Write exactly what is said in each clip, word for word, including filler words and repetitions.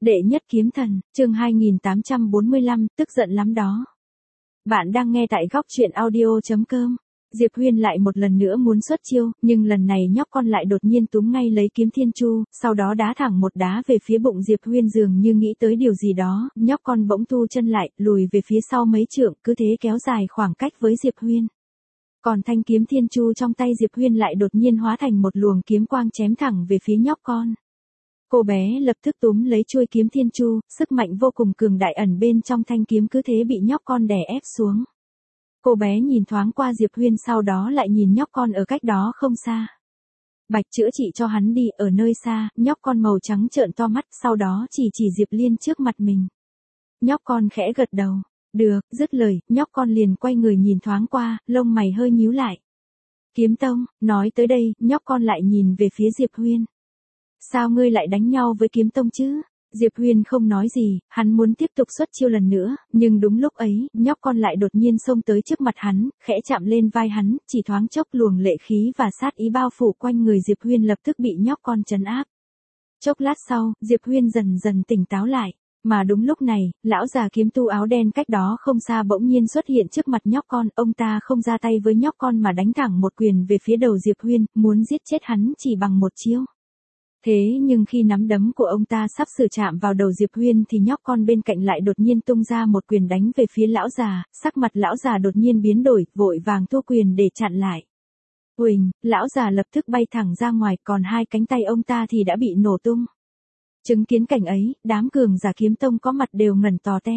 Đệ nhất kiếm thần, chương hai nghìn tám trăm bốn mươi lăm, tức giận lắm đó. Bạn đang nghe tại góc truyện audio chấm com. Diệp Huyên lại một lần nữa muốn xuất chiêu, nhưng lần này nhóc con lại đột nhiên túm ngay lấy kiếm thiên chu, sau đó đá thẳng một đá về phía bụng Diệp Huyên, dường như nghĩ tới điều gì đó, nhóc con bỗng thu chân lại, lùi về phía sau mấy trượng, cứ thế kéo dài khoảng cách với Diệp Huyên. Còn thanh kiếm thiên chu trong tay Diệp Huyên lại đột nhiên hóa thành một luồng kiếm quang chém thẳng về phía nhóc con. Cô bé lập tức túm lấy chuôi kiếm thiên chu, sức mạnh vô cùng cường đại ẩn bên trong thanh kiếm cứ thế bị nhóc con đè ép xuống. Cô bé nhìn thoáng qua Diệp Huyên, sau đó lại nhìn nhóc con ở cách đó không xa. Bạch chữa trị cho hắn đi. Ở nơi xa, nhóc con màu trắng trợn to mắt, sau đó chỉ chỉ Diệp Liên trước mặt mình. Nhóc con khẽ gật đầu. Được, dứt lời, nhóc con liền quay người nhìn thoáng qua, lông mày hơi nhíu lại. Kiếm tông, nói tới đây, nhóc con lại nhìn về phía Diệp Huyên. Sao ngươi lại đánh nhau với kiếm tông chứ? Diệp Huyên không nói gì, hắn muốn tiếp tục xuất chiêu lần nữa, nhưng đúng lúc ấy, nhóc con lại đột nhiên xông tới trước mặt hắn, khẽ chạm lên vai hắn, chỉ thoáng chốc luồng lệ khí và sát ý bao phủ quanh người Diệp Huyên lập tức bị nhóc con trấn áp. Chốc lát sau, Diệp Huyên dần dần tỉnh táo lại, mà đúng lúc này, lão già kiếm tu áo đen cách đó không xa bỗng nhiên xuất hiện trước mặt nhóc con, ông ta không ra tay với nhóc con mà đánh thẳng một quyền về phía đầu Diệp Huyên, muốn giết chết hắn chỉ bằng một chiêu. Thế nhưng khi nắm đấm của ông ta sắp sửa chạm vào đầu Diệp Huyên thì nhóc con bên cạnh lại đột nhiên tung ra một quyền đánh về phía lão già, sắc mặt lão già đột nhiên biến đổi, vội vàng thua quyền để chặn lại. Huỳnh, lão già lập tức bay thẳng ra ngoài, còn hai cánh tay ông ta thì đã bị nổ tung. Chứng kiến cảnh ấy, đám cường giả kiếm tông có mặt đều ngẩn tò te.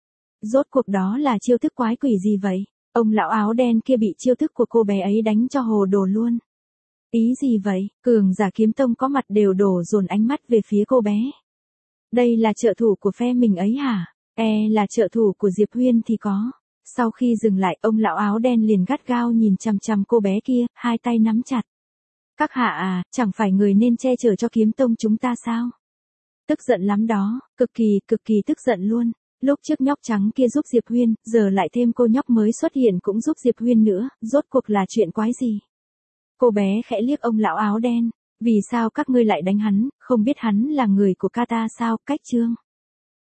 Rốt cuộc đó là chiêu thức quái quỷ gì vậy? Ông lão áo đen kia bị chiêu thức của cô bé ấy đánh cho hồ đồ luôn. Ý gì vậy? Cường giả kiếm tông có mặt đều đổ dồn ánh mắt về phía cô bé. Đây là trợ thủ của phe mình ấy hả? E là trợ thủ của Diệp Huyên thì có. Sau khi dừng lại, ông lão áo đen liền gắt gao nhìn chằm chằm cô bé kia, hai tay nắm chặt. Các hạ à, chẳng phải người nên che chở cho kiếm tông chúng ta sao? Tức giận lắm đó, cực kỳ, cực kỳ tức giận luôn. Lúc trước nhóc trắng kia giúp Diệp Huyên, giờ lại thêm cô nhóc mới xuất hiện cũng giúp Diệp Huyên nữa, rốt cuộc là chuyện quái gì? Cô bé khẽ liếc ông lão áo đen. Vì sao các ngươi lại đánh hắn, không biết hắn là người của Kata sao? Cách chương.